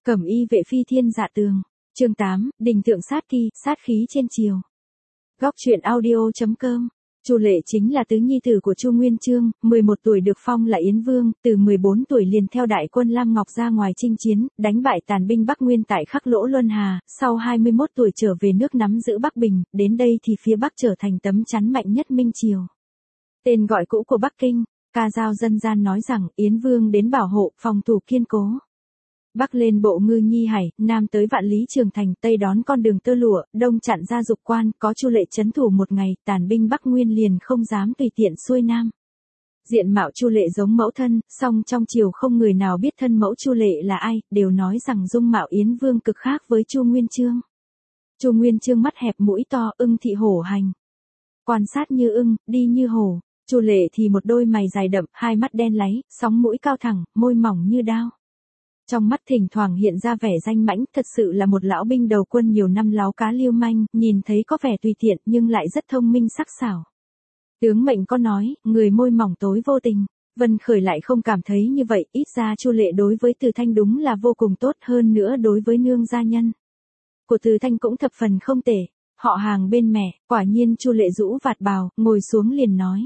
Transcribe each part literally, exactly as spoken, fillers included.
Cẩm y vệ phi thiên dạ tường. Chương tám, đình tượng sát kỳ, sát khí trên triều. Góc truyện audio chấm com. Chu Lệ chính là tứ nhi tử của Chu Nguyên Chương, mười một tuổi được phong là Yến Vương, từ mười bốn tuổi liền theo đại quân Lam Ngọc ra ngoài chinh chiến, đánh bại tàn binh Bắc Nguyên tại Khắc Lỗ Luân Hà, sau hai mươi mốt tuổi trở về nước nắm giữ Bắc Bình, đến đây thì phía Bắc trở thành tấm chắn mạnh nhất Minh Triều. Tên gọi cũ của Bắc Kinh, ca dao dân gian nói rằng Yến Vương đến bảo hộ, phòng thủ kiên cố. Bắc lên bộ Ngư Nhi Hải, Nam tới Vạn Lý Trường Thành, Tây đón con đường tơ lụa, Đông chặn ra Dục Quan, có Chu Lệ trấn thủ một ngày, tàn binh Bắc Nguyên liền không dám tùy tiện xuôi Nam. Diện mạo Chu Lệ giống mẫu thân, song trong triều không người nào biết thân mẫu Chu Lệ là ai, đều nói rằng dung mạo Yến Vương cực khác với Chu Nguyên Chương. Chu Nguyên Chương mắt hẹp mũi to, ưng thị hổ hành. Quan sát như ưng, đi như hổ. Chu Lệ thì một đôi mày dài đậm, hai mắt đen láy, sóng mũi cao thẳng, môi mỏng như đao. Trong mắt thỉnh thoảng hiện ra vẻ danh mãnh, thật sự là một lão binh đầu quân nhiều năm láo cá lưu manh, nhìn thấy có vẻ tùy tiện nhưng lại rất thông minh sắc sảo. Tướng mệnh có nói, người môi mỏng tối vô tình, Vân Khởi lại không cảm thấy như vậy, ít ra Chu Lệ đối với Từ Thanh đúng là vô cùng tốt, hơn nữa đối với nương gia nhân của Từ Thanh cũng thập phần không tệ, họ hàng bên mẹ, quả nhiên Chu Lệ rũ vạt bào, ngồi xuống liền nói.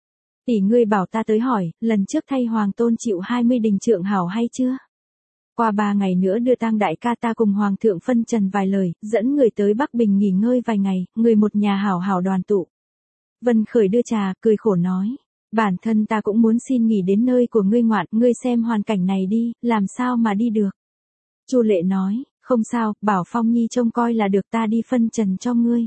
Tỷ ngươi bảo ta tới hỏi, lần trước thay hoàng tôn chịu hai mươi đình trượng hảo hay chưa? Qua ba ngày nữa đưa tang đại ca ta cùng hoàng thượng phân trần vài lời, dẫn người tới Bắc Bình nghỉ ngơi vài ngày, người một nhà hảo hảo đoàn tụ. Vân Khởi đưa trà, cười khổ nói, bản thân ta cũng muốn xin nghỉ đến nơi của ngươi ngoạn, ngươi xem hoàn cảnh này đi, làm sao mà đi được. Chu Lệ nói, không sao, bảo Phong Nhi trông coi là được, ta đi phân trần cho ngươi.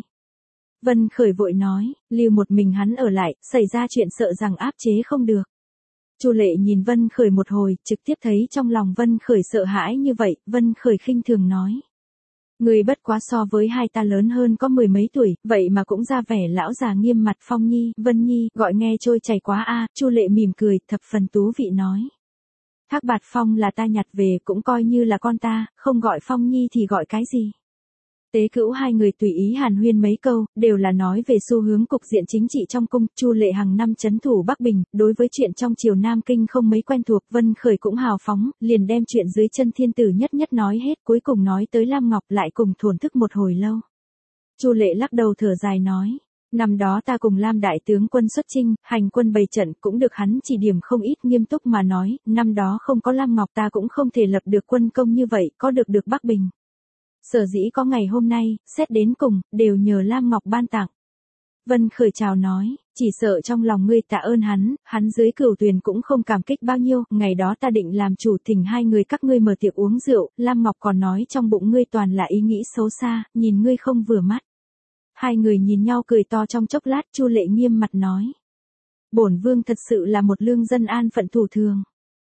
Vân Khởi vội nói, lưu một mình hắn ở lại, xảy ra chuyện sợ rằng áp chế không được. Chu Lệ nhìn Vân Khởi một hồi, trực tiếp thấy trong lòng Vân Khởi sợ hãi như vậy, Vân Khởi khinh thường nói. Người bất quá so với hai ta lớn hơn có mười mấy tuổi, vậy mà cũng ra vẻ lão già nghiêm mặt. Phong Nhi, Vân Nhi, gọi nghe trôi chảy quá a. Chu Lệ mỉm cười, thập phần tú vị nói. Thác Bạt Phong là ta nhặt về, cũng coi như là con ta, không gọi Phong Nhi thì gọi cái gì. Tế Cữu hai người tùy ý hàn huyên mấy câu, đều là nói về xu hướng cục diện chính trị trong cung. Chu Lệ hàng năm trấn thủ Bắc Bình, đối với chuyện trong triều Nam Kinh không mấy quen thuộc. Vân Khởi cũng hào phóng, liền đem chuyện dưới chân thiên tử nhất nhất nói hết, cuối cùng nói tới Lam Ngọc, lại cùng thổn thức một hồi lâu. Chu Lệ lắc đầu thở dài nói, năm đó ta cùng Lam đại tướng quân xuất chinh, hành quân bày trận, cũng được hắn chỉ điểm không ít. Nghiêm túc mà nói, năm đó không có Lam Ngọc ta cũng không thể lập được quân công như vậy, có được được Bắc Bình. Sở dĩ có ngày hôm nay, xét đến cùng, đều nhờ Lam Ngọc ban tặng. Vân Khởi chào nói, chỉ sợ trong lòng ngươi tạ ơn hắn, hắn dưới Cửu Tuyền cũng không cảm kích bao nhiêu, ngày đó ta định làm chủ thỉnh hai người các ngươi mở tiệc uống rượu, Lam Ngọc còn nói trong bụng ngươi toàn là ý nghĩ xấu xa, nhìn ngươi không vừa mắt. Hai người nhìn nhau cười to trong chốc lát. Chu Lệ nghiêm mặt nói. Bổn vương thật sự là một lương dân an phận thủ thường.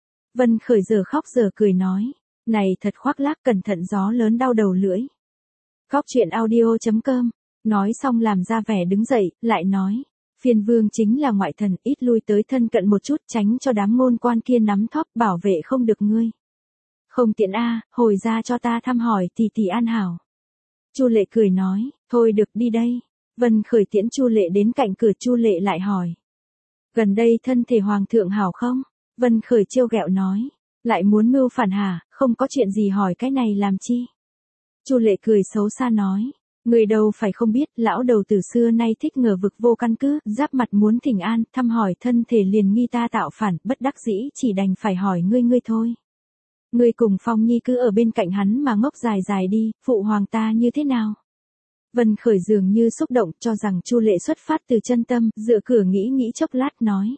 Vân Khởi giờ khóc giờ cười nói. Này thật khoác lác, cẩn thận gió lớn đau đầu lưỡi. Góc truyện audio chấm com. Nói xong làm ra vẻ đứng dậy, lại nói. Phiên vương chính là ngoại thần, ít lui tới thân cận một chút, tránh cho đám ngôn quan kia nắm thóp, bảo vệ không được ngươi. Không tiện a, hồi ra cho ta thăm hỏi tỷ tỷ an hảo. Chu Lệ cười nói, thôi được, đi đây. Vân Khởi tiễn Chu Lệ đến cạnh cửa. Chu Lệ lại hỏi. Gần đây thân thể hoàng thượng hảo không? Vân Khởi trêu ghẹo nói. Lại muốn mưu phản hả, không có chuyện gì hỏi cái này làm chi? Chu Lệ cười xấu xa nói, người đâu phải không biết, lão đầu từ xưa nay thích ngờ vực vô căn cứ, giáp mặt muốn thỉnh an, thăm hỏi thân thể liền nghi ta tạo phản, bất đắc dĩ chỉ đành phải hỏi ngươi ngươi thôi. Ngươi cùng Phong Nhi cứ ở bên cạnh hắn mà ngốc dài dài đi, phụ hoàng ta như thế nào? Vân Khởi dường như xúc động, cho rằng Chu Lệ xuất phát từ chân tâm, dựa cửa nghĩ nghĩ chốc lát nói.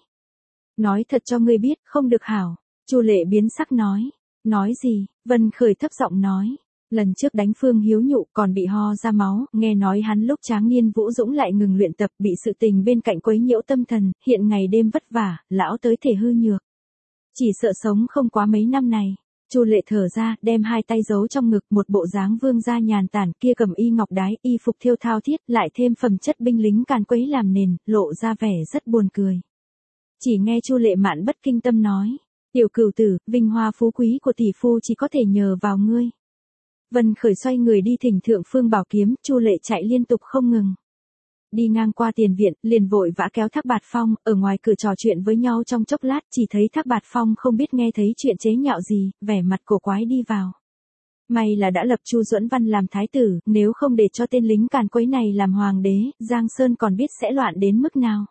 Nói thật cho ngươi biết, không được hảo. Chu Lệ biến sắc nói. Nói gì? Vân Khởi thấp giọng nói. Lần trước đánh Phương Hiếu Nhụ còn bị ho ra máu, nghe nói hắn lúc tráng niên Vũ Dũng lại ngừng luyện tập, bị sự tình bên cạnh quấy nhiễu tâm thần, hiện ngày đêm vất vả, lão tới thể hư nhược. Chỉ sợ sống không quá mấy năm này. Chu Lệ thở ra, đem hai tay giấu trong ngực, một bộ dáng vương gia nhàn tản, kia cầm y ngọc đái, y phục thêu thao thiết, lại thêm phẩm chất binh lính càn quấy làm nền, lộ ra vẻ rất buồn cười. Chỉ nghe Chu Lệ mạn bất kinh tâm nói. Tiểu Cửu tử, vinh hoa phú quý của tỷ phu chỉ có thể nhờ vào ngươi. Vân Khởi xoay người đi thỉnh thượng phương bảo kiếm. Chu Lệ chạy liên tục không ngừng. Đi ngang qua tiền viện, liền vội vã kéo Thác Bạt Phong, ở ngoài cửa trò chuyện với nhau trong chốc lát, chỉ thấy Thác Bạt Phong không biết nghe thấy chuyện chế nhạo gì, vẻ mặt cổ quái đi vào. May là đã lập Chu Duẫn Văn làm thái tử, nếu không để cho tên lính càn quấy này làm hoàng đế, Giang Sơn còn biết sẽ loạn đến mức nào.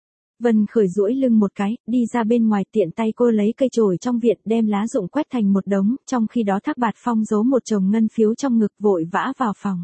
Vân Khởi duỗi lưng một cái, đi ra bên ngoài, tiện tay cô lấy cây chổi trong viện đem lá rụng quét thành một đống, trong khi đó Thác Bạt Phong giấu một chồng ngân phiếu trong ngực vội vã vào phòng.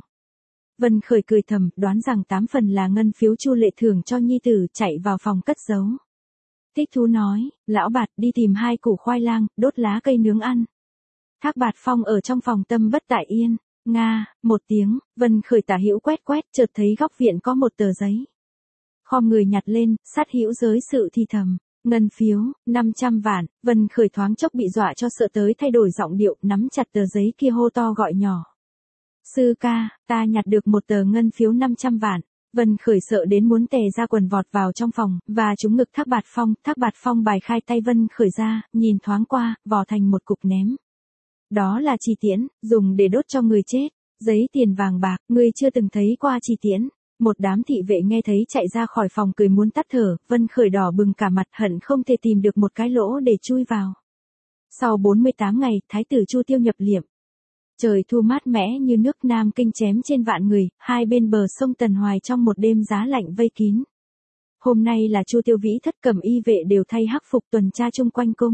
Vân Khởi cười thầm, đoán rằng tám phần là ngân phiếu Chu Lệ thưởng cho nhi tử, chạy vào phòng cất giấu. Thích thú nói, lão Bạt đi tìm hai củ khoai lang, đốt lá cây nướng ăn. Thác Bạt Phong ở trong phòng tâm bất tại yên, nga, một tiếng, Vân Khởi tả hữu quét quét, chợt thấy góc viện có một tờ giấy. Khom người nhặt lên, sát hữu giới sự thì thầm, ngân phiếu, năm trăm vạn, Vân Khởi thoáng chốc bị dọa cho sợ tới thay đổi giọng điệu, nắm chặt tờ giấy kia hô to gọi nhỏ. Sư ca, ta nhặt được một tờ ngân phiếu năm trăm vạn. Vân Khởi sợ đến muốn tè ra quần vọt vào trong phòng, và trúng ngực Thác Bạt Phong, Thác Bạt Phong bài khai tay Vân Khởi ra, nhìn thoáng qua, vò thành một cục ném. Đó là chi tiễn, dùng để đốt cho người chết, giấy tiền vàng bạc, ngươi chưa từng thấy qua chi tiễn. Một đám thị vệ nghe thấy chạy ra khỏi phòng cười muốn tắt thở, Vân Khởi đỏ bừng cả mặt hận không thể tìm được một cái lỗ để chui vào. Sau bốn mươi tám ngày, Thái tử Chu Tiêu nhập liệm. Trời thu mát mẻ như nước Nam Kinh chém trên vạn người, hai bên bờ sông Tần Hoài trong một đêm giá lạnh vây kín. Hôm nay là Chu Tiêu Vĩ thất cầm y vệ đều thay hắc phục tuần tra chung quanh cung.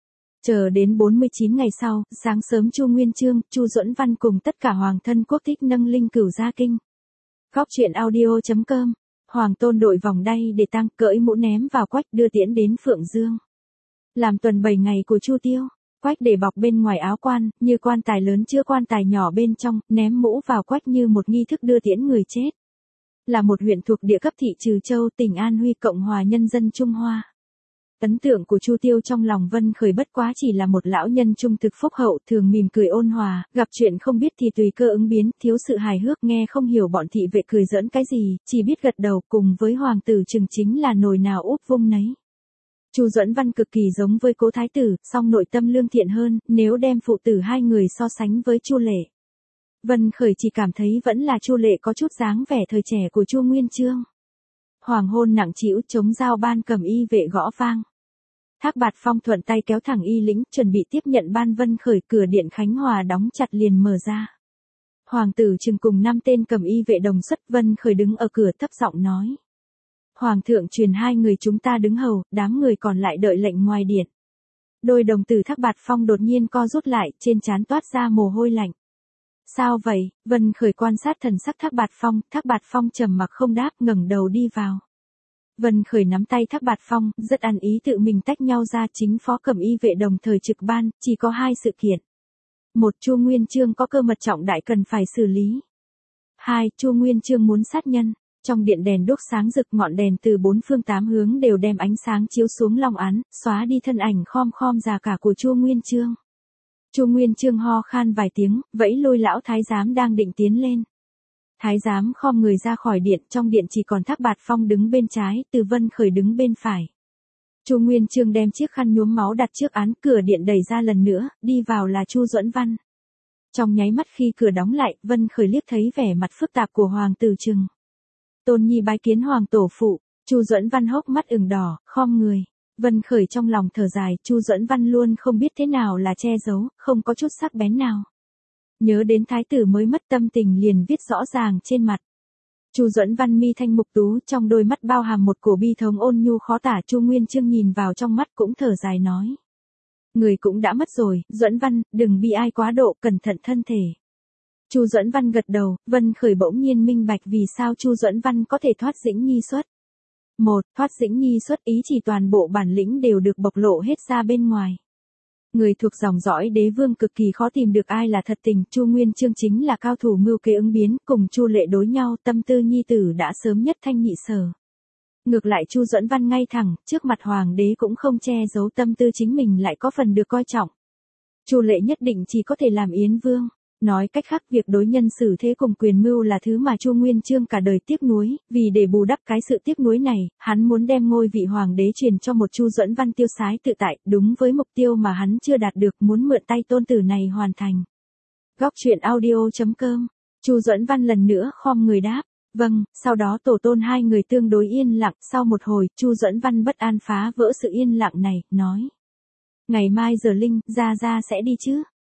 Chờ đến bốn mươi chín ngày sau, sáng sớm Chu Nguyên Chương, Chu Duẫn Văn cùng tất cả hoàng thân quốc thích nâng linh cửu ra kinh. Góc truyện audio chấm com, Hoàng Tôn đội vòng đay để tang, cởi mũ ném vào Quách đưa tiễn đến Phượng Dương. Làm tuần bảy ngày của Chu Tiêu, Quách để bọc bên ngoài áo quan, như quan tài lớn chứa quan tài nhỏ bên trong, ném mũ vào Quách như một nghi thức đưa tiễn người chết. Là một huyện thuộc địa cấp thị Trừ Châu, tỉnh An Huy, Cộng hòa Nhân dân Trung Hoa. Ấn tượng của Chu Tiêu trong lòng Vân Khởi bất quá chỉ là một lão nhân trung thực phúc hậu, thường mỉm cười ôn hòa, gặp chuyện không biết thì tùy cơ ứng biến, thiếu sự hài hước, nghe không hiểu bọn thị vệ cười giỡn cái gì, chỉ biết gật đầu, cùng với hoàng tử Trừng chính là nồi nào úp vung nấy. Chu Duẫn Văn cực kỳ giống với Cố thái tử, song nội tâm lương thiện hơn, nếu đem phụ tử hai người so sánh với Chu Lệ. Vân Khởi chỉ cảm thấy vẫn là Chu Lệ có chút dáng vẻ thời trẻ của Chu Nguyên Chương. Hoàng hôn nặng trĩu, chống dao ban cầm y vệ gõ vang. Thác Bạt Phong thuận tay kéo thẳng y lĩnh, chuẩn bị tiếp nhận ban Vân Khởi, cửa điện Khánh Hòa đóng chặt liền mở ra. Hoàng tử Trừng cùng năm tên cầm y vệ đồng xuất, Vân Khởi đứng ở cửa thấp giọng nói. Hoàng thượng truyền hai người chúng ta đứng hầu, đám người còn lại đợi lệnh ngoài điện. Đôi đồng tử Thác Bạt Phong đột nhiên co rút lại, trên trán toát ra mồ hôi lạnh. Sao vậy? Vân Khởi quan sát thần sắc Thác Bạt Phong, Thác Bạt Phong trầm mặc không đáp, ngẩng đầu đi vào. Vân Khởi nắm tay Thác Bạt Phong, rất ăn ý tự mình tách nhau ra, chính phó cầm y vệ đồng thời trực ban, chỉ có hai sự kiện. Một, Chu Nguyên Chương có cơ mật trọng đại cần phải xử lý. Hai, Chu Nguyên Chương muốn sát nhân. Trong điện đèn đốt sáng rực, ngọn đèn từ bốn phương tám hướng đều đem ánh sáng chiếu xuống long án, xóa đi thân ảnh khom khom già cả của Chu Nguyên Chương. Chu Nguyên Chương ho khan vài tiếng, vẫy lôi lão thái giám đang định tiến lên. Thái giám khom người ra khỏi điện, trong điện chỉ còn Thác Bạt Phong đứng bên trái, Từ Vân Khởi đứng bên phải. Chu Nguyên Chương đem chiếc khăn nhuốm máu đặt trước án, cửa điện đẩy ra lần nữa, đi vào là Chu Duẫn Văn. Trong nháy mắt khi cửa đóng lại, Vân Khởi liếc thấy vẻ mặt phức tạp của hoàng tử Trừng. Tôn nhi bái kiến hoàng tổ phụ. Chu Duẫn Văn hốc mắt ửng đỏ, khom người. Vân Khởi trong lòng thở dài, Chu Duẫn Văn luôn không biết thế nào là che giấu, không có chút sắc bén nào. Nhớ đến thái tử mới mất, tâm tình liền viết rõ ràng trên mặt. Chu Duẫn Văn mi thanh mục tú, trong đôi mắt bao hàm một cổ bi thống ôn nhu khó tả. Chu Nguyên Chương nhìn vào trong mắt cũng thở dài nói. Người cũng đã mất rồi, Duẫn Văn, đừng bi ai quá độ, cẩn thận thân thể. Chu Duẫn Văn gật đầu, Vân Khởi bỗng nhiên minh bạch vì sao Chu Duẫn Văn có thể thoát dĩnh nhi xuất. Một, thoát dĩnh nhi xuất, ý chỉ toàn bộ bản lĩnh đều được bộc lộ hết ra bên ngoài. Người thuộc dòng dõi đế vương cực kỳ khó tìm được ai là thật tình, Chu Nguyên Chương chính là cao thủ mưu kế ứng biến, cùng Chu Lệ đối nhau, tâm tư nhi tử đã sớm nhất thanh nhị sở. Ngược lại Chu Duẫn Văn ngay thẳng, trước mặt hoàng đế cũng không che giấu tâm tư chính mình lại có phần được coi trọng. Chu Lệ nhất định chỉ có thể làm yến vương. Nói cách khác, việc đối nhân xử thế cùng quyền mưu là thứ mà Chu Nguyên Chương cả đời tiếc nuối, vì để bù đắp cái sự tiếc nuối này, hắn muốn đem ngôi vị hoàng đế truyền cho một Chu Duẫn Văn tiêu sái tự tại, đúng với mục tiêu mà hắn chưa đạt được, muốn mượn tay tôn tử này hoàn thành. Góc truyện audio chấm com. Chu Duẫn Văn lần nữa khom người đáp, vâng, sau đó tổ tôn hai người tương đối yên lặng, sau một hồi, Chu Duẫn Văn bất an phá vỡ sự yên lặng này, nói. Ngày mai giờ linh, gia gia sẽ đi chứ?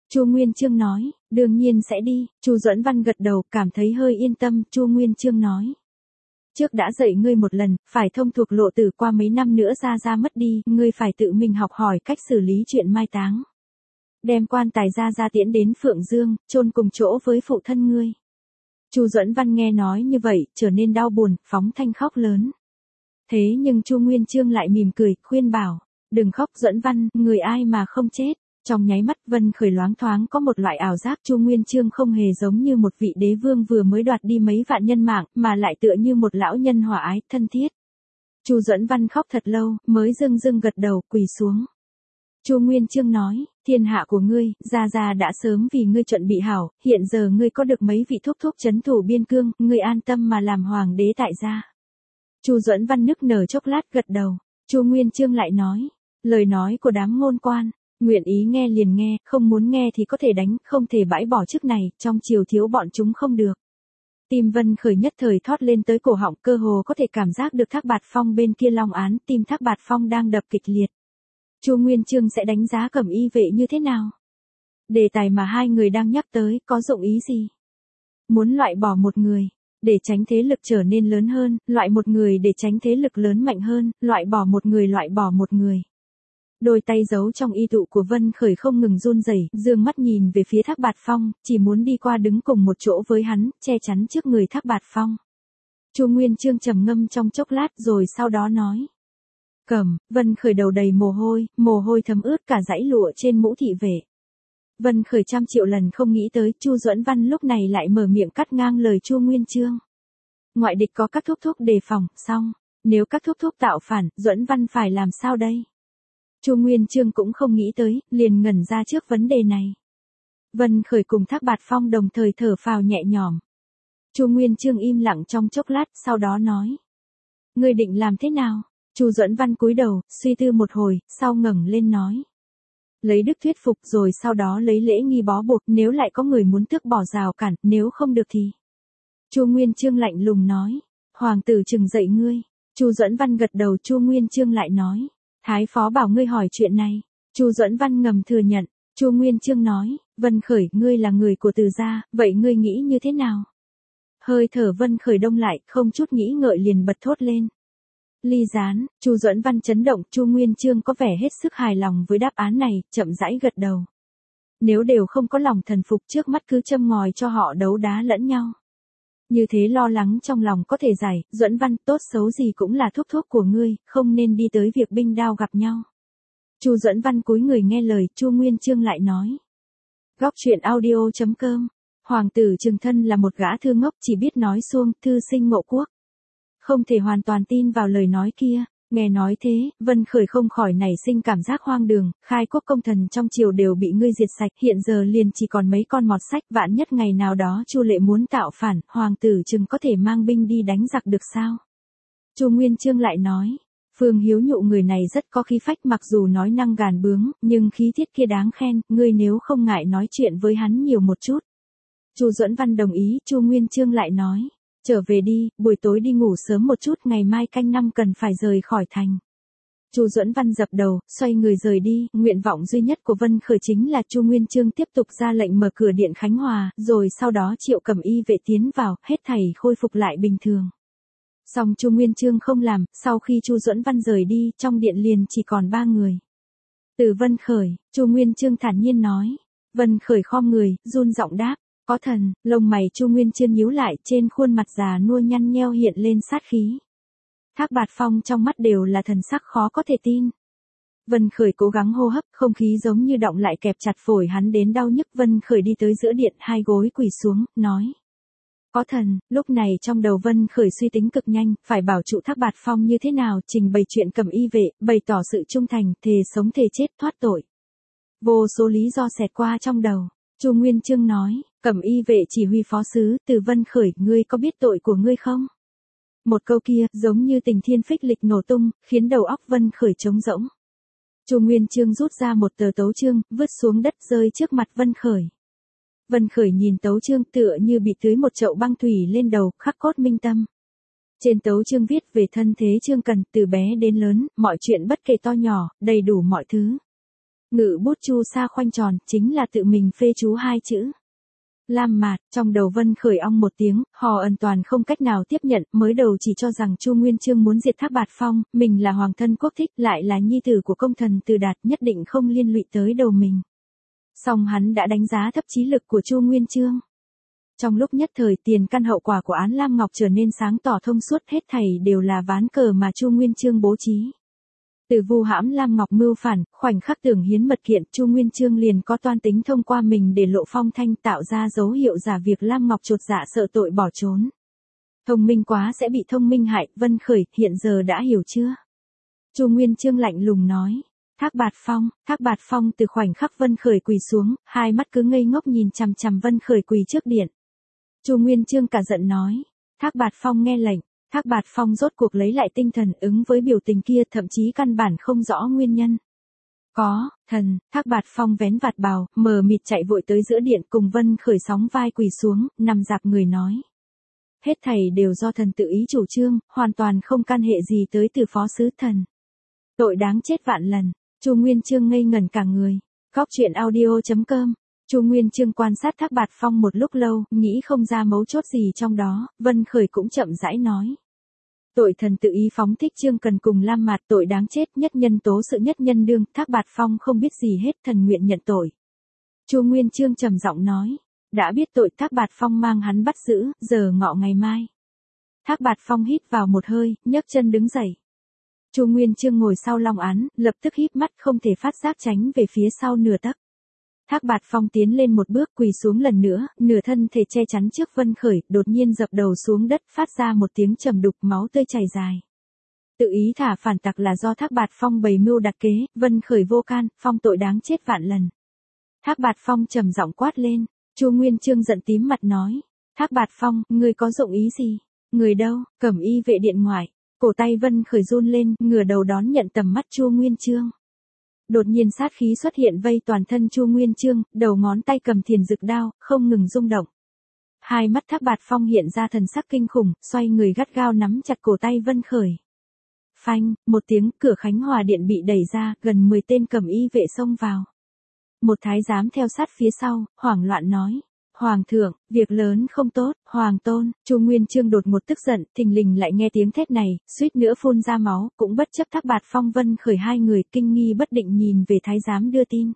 Chu Nguyên Chương nói, đương nhiên sẽ đi. Chu Duẫn Văn gật đầu, cảm thấy hơi yên tâm. Chu Nguyên Chương nói, trước đã dạy ngươi một lần, phải thông thuộc lộ tử, qua mấy năm nữa ra ra mất đi, ngươi phải tự mình học hỏi cách xử lý chuyện mai táng. Đem quan tài ra ra tiễn đến Phượng Dương, chôn cùng chỗ với phụ thân ngươi. Chu Duẫn Văn nghe nói như vậy, trở nên đau buồn, phóng thanh khóc lớn. Thế nhưng Chu Nguyên Chương lại mỉm cười, khuyên bảo, đừng khóc Duẫn Văn, người ai mà không chết. Trong nháy mắt Vân Khởi loáng thoáng có một loại ảo giác Chu Nguyên Chương không hề giống như một vị đế vương vừa mới đoạt đi mấy vạn nhân mạng, mà lại tựa như một lão nhân hòa ái, thân thiết. Chu Duẫn Văn khóc thật lâu, mới dưng dưng gật đầu, quỳ xuống. Chu Nguyên Chương nói, thiên hạ của ngươi, gia gia đã sớm vì ngươi chuẩn bị hảo, hiện giờ ngươi có được mấy vị thúc thúc trấn thủ biên cương, ngươi an tâm mà làm hoàng đế tại gia. Chu Duẫn Văn nức nở chốc lát gật đầu. Chu Nguyên Chương lại nói, lời nói của đám ngôn quan, nguyện ý nghe liền nghe, không muốn nghe thì có thể đánh, không thể bãi bỏ chức này, trong triều thiếu bọn chúng không được. Tim Vân Khởi nhất thời thót lên tới cổ họng, cơ hồ có thể cảm giác được Thác Bạt Phong bên kia long án, tim Thác Bạt Phong đang đập kịch liệt. Chu Nguyên Chương sẽ đánh giá Cẩm Y vệ như thế nào? Đề tài mà hai người đang nhắc tới, có dụng ý gì? Muốn loại bỏ một người, để tránh thế lực trở nên lớn hơn, loại một người để tránh thế lực lớn mạnh hơn, loại bỏ một người loại bỏ một người. Đôi tay giấu trong y tụ của Vân Khởi không ngừng run rẩy, dương mắt nhìn về phía Thác Bạt Phong, chỉ muốn đi qua đứng cùng một chỗ với hắn, che chắn trước người Thác Bạt Phong. Chu Nguyên Chương trầm ngâm trong chốc lát rồi sau đó nói. Cẩm, Vân Khởi đầu đầy mồ hôi, mồ hôi thấm ướt cả dãy lụa trên mũ thị vệ. Vân Khởi trăm triệu lần không nghĩ tới, Chu Duẫn Văn lúc này lại mở miệng cắt ngang lời Chu Nguyên Chương. Ngoại địch có các thúc thúc đề phòng, xong, nếu các thúc thúc tạo phản, Duẫn Văn phải làm sao đây? Chu Nguyên Chương cũng không nghĩ tới, liền ngẩn ra trước vấn đề này. Vân Khởi cùng Thác Bạt Phong đồng thời thở phào nhẹ nhõm. Chu Nguyên Chương im lặng trong chốc lát, sau đó nói. Ngươi định làm thế nào? Chu Duẫn Văn cúi đầu, suy tư một hồi, sau ngẩng lên nói. Lấy đức thuyết phục rồi sau đó lấy lễ nghi bó buộc, nếu lại có người muốn tước bỏ rào cản, nếu không được thì. Chu Nguyên Chương lạnh lùng nói. Hoàng tử trừng dậy ngươi. Chu Duẫn Văn gật đầu. Chu Nguyên Chương lại nói. Thái phó bảo ngươi hỏi chuyện này. Chu Duẫn Văn ngầm thừa nhận. Chu Nguyên Chương nói. Vân Khởi, ngươi là người của Từ gia, vậy ngươi nghĩ như thế nào? Hơi thở Vân Khởi đông lại, không chút nghĩ ngợi liền bật thốt lên. Ly gián. Chu Duẫn Văn chấn động. Chu Nguyên Chương có vẻ hết sức hài lòng với đáp án này, chậm rãi gật đầu. Nếu đều không có lòng thần phục, trước mắt cứ châm ngòi cho họ đấu đá lẫn nhau. Như thế lo lắng trong lòng có thể giải. Duẫn Văn, tốt xấu gì cũng là thúc thúc của ngươi, không nên đi tới việc binh đao gặp nhau. Chu Duẫn Văn cúi người nghe lời. Chu Nguyên Chương lại nói. Góc truyện audio chấm com. Hoàng tử Trừng Thân là một gã thư ngốc, chỉ biết nói suông, thư sinh ngộ quốc. Không thể hoàn toàn tin vào lời nói kia. Nghe nói thế, Vân Khởi không khỏi nảy sinh cảm giác hoang đường, khai quốc công thần trong triều đều bị ngươi diệt sạch, hiện giờ liền chỉ còn mấy con mọt sách, vạn nhất ngày nào đó Chu Lệ muốn tạo phản, hoàng tử Trừng có thể mang binh đi đánh giặc được sao? Chu Nguyên Chương lại nói, Phương Hiếu Nhụ người này rất có khí phách, mặc dù nói năng gàn bướng, nhưng khí thiết kia đáng khen, ngươi nếu không ngại nói chuyện với hắn nhiều một chút. Chu Duẫn Văn đồng ý. Chu Nguyên Chương lại nói. Trở về đi, buổi tối đi ngủ sớm một chút, ngày mai canh năm cần phải rời khỏi thành. Chu Duẫn Văn dập đầu, xoay người rời đi, nguyện vọng duy nhất của Vân Khởi chính là Chu Nguyên Chương tiếp tục ra lệnh mở cửa điện Khánh Hòa, rồi sau đó triệu Cẩm Y vệ tiến vào, hết thảy khôi phục lại bình thường. Song Chu Nguyên Chương không làm, sau khi Chu Duẫn Văn rời đi, trong điện liền chỉ còn ba người. Từ Vân Khởi, Chu Nguyên Chương thản nhiên nói. Vân Khởi khom người, run giọng đáp. Có thần. Lông mày Chu Nguyên Chương nhíu lại, trên khuôn mặt già nua nhăn nheo hiện lên sát khí. Thác Bạt Phong trong mắt đều là thần sắc khó có thể tin. Vân Khởi cố gắng hô hấp, không khí giống như động lại kẹp chặt phổi hắn đến đau nhức. Vân Khởi đi tới giữa điện, hai gối quỳ xuống, nói. Có thần. Lúc này trong đầu Vân Khởi suy tính cực nhanh, phải bảo trụ Thác Bạt Phong như thế nào, trình bày chuyện Cẩm Y vệ, bày tỏ sự trung thành, thề sống thề chết thoát tội. Vô số lý do xẹt qua trong đầu. Chu Nguyên Chương nói. Cẩm Y vệ chỉ huy phó sứ, Từ Vân Khởi, ngươi có biết tội của ngươi không? Một câu kia, giống như tình thiên phích lịch nổ tung, khiến đầu óc Vân Khởi trống rỗng. Chu Nguyên Chương rút ra một tờ tấu chương, vứt xuống đất rơi trước mặt Vân Khởi. Vân Khởi nhìn tấu chương tựa như bị tưới một chậu băng thủy lên đầu, khắc cốt minh tâm. Trên tấu chương viết về thân thế Chương Cần, từ bé đến lớn, mọi chuyện bất kể to nhỏ, đầy đủ mọi thứ. Ngự bút chu sa khoanh tròn, chính là tự mình phê chú hai chữ. Lam Mạt, trong đầu Vân Khởi ong một tiếng, họ ẩn toàn không cách nào tiếp nhận, mới đầu chỉ cho rằng Chu Nguyên Chương muốn diệt Thác Bạt Phong, mình là hoàng thân quốc thích, lại là nhi tử của công thần Từ Đạt, nhất định không liên lụy tới đầu mình. Song hắn đã đánh giá thấp trí lực của Chu Nguyên Chương. Trong lúc nhất thời tiền căn hậu quả của án Lam Ngọc trở nên sáng tỏ thông suốt, hết thảy đều là ván cờ mà Chu Nguyên Chương bố trí. Từ vu hãm Lam Ngọc mưu phản, khoảnh khắc tưởng hiến mật kiện, Chu Nguyên Chương liền có toan tính thông qua mình để lộ phong thanh, tạo ra dấu hiệu giả việc Lam Ngọc chột dạ sợ tội bỏ trốn. Thông minh quá sẽ bị thông minh hại, Vân Khởi, hiện giờ đã hiểu chưa? Chu Nguyên Chương lạnh lùng nói. Thác Bạt Phong, Thác Bạt Phong từ khoảnh khắc Vân Khởi quỳ xuống, hai mắt cứ ngây ngốc nhìn chằm chằm Vân Khởi quỳ trước điện. Chu Nguyên Chương cả giận nói. Thác Bạt Phong nghe lệnh. Thác Bạt Phong rốt cuộc lấy lại tinh thần ứng với biểu tình kia, thậm chí căn bản không rõ nguyên nhân. Có, thần, Thác Bạt Phong vén vạt bào, mờ mịt chạy vội tới giữa điện cùng Vân Khởi sóng vai quỳ xuống, nằm dạp người nói. Hết thảy đều do thần tự ý chủ trương, hoàn toàn không can hệ gì tới từ phó sứ thần. Tội đáng chết vạn lần, Chu Nguyên Chương ngây ngẩn cả người. Góc truyện audio chấm com. Chu Nguyên Chương quan sát Thác Bạt Phong một lúc lâu, nghĩ không ra mấu chốt gì trong đó, Vân Khởi cũng chậm rãi nói. Tội thần tự ý phóng thích Chương Cần cùng Lam Mạt, tội đáng chết, nhất nhân tố sự nhất nhân đương, Thác Bạt Phong không biết gì hết, thần nguyện nhận tội. Chu Nguyên Chương trầm giọng nói, đã biết tội, Thác Bạt Phong mang hắn bắt giữ, giờ ngọ ngày mai. Thác Bạt Phong hít vào một hơi, nhấc chân đứng dậy. Chu Nguyên Chương ngồi sau long án, lập tức híp mắt không thể phát giác tránh về phía sau nửa tấc. Thác Bạt Phong tiến lên một bước quỳ xuống lần nữa, nửa thân thể che chắn trước Vân Khởi, đột nhiên dập đầu xuống đất phát ra một tiếng trầm đục, máu tươi chảy dài. Tự ý thả phản tặc là do Thác Bạt Phong bày mưu đặt kế, Vân Khởi vô can, phong tội đáng chết vạn lần. Thác Bạt Phong trầm giọng quát lên, Chu Nguyên Chương giận tím mặt nói, Thác Bạt Phong, ngươi có dụng ý gì? Người đâu? Cẩm y vệ điện ngoại. Cổ tay Vân Khởi run lên, ngửa đầu đón nhận tầm mắt Chu Nguyên Chương. Đột nhiên sát khí xuất hiện vây toàn thân Chu Nguyên Chương, đầu ngón tay cầm thiền dực đao, không ngừng rung động. Hai mắt Thác Bạt Phong hiện ra thần sắc kinh khủng, xoay người gắt gao nắm chặt cổ tay Vân Khởi. Phanh, một tiếng, cửa Khánh Hòa điện bị đẩy ra, gần mười tên cẩm y vệ xông vào. Một thái giám theo sát phía sau, hoảng loạn nói. Hoàng thượng, việc lớn không tốt, Hoàng tôn. Chu Nguyên Chương đột một tức giận, thình lình lại nghe tiếng thét này, suýt nữa phun ra máu, cũng bất chấp Thác Bạt Phong Vân Khởi hai người kinh nghi bất định nhìn về thái giám đưa tin.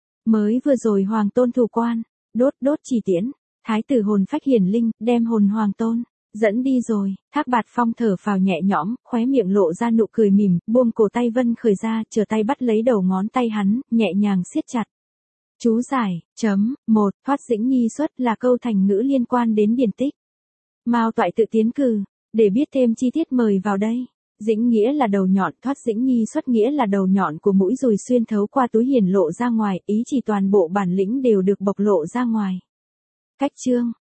Mới vừa rồi Hoàng tôn thủ quan, đốt đốt chỉ tiễn, thái tử hồn phách hiển linh, đem hồn Hoàng tôn dẫn đi rồi. Thác Bạt Phong thở phào nhẹ nhõm, khóe miệng lộ ra nụ cười mỉm, buông cổ tay Vân Khởi ra, trở tay bắt lấy đầu ngón tay hắn, nhẹ nhàng siết chặt. Chú giải, chấm, một, thoát dĩnh nhi xuất là câu thành ngữ liên quan đến điển tích. Mao Toại tự tiến cử, để biết thêm chi tiết mời vào đây. Dĩnh nghĩa là đầu nhọn, thoát dĩnh nhi xuất nghĩa là đầu nhọn của mũi dùi xuyên thấu qua túi hiển lộ ra ngoài, ý chỉ toàn bộ bản lĩnh đều được bộc lộ ra ngoài. Cách chương.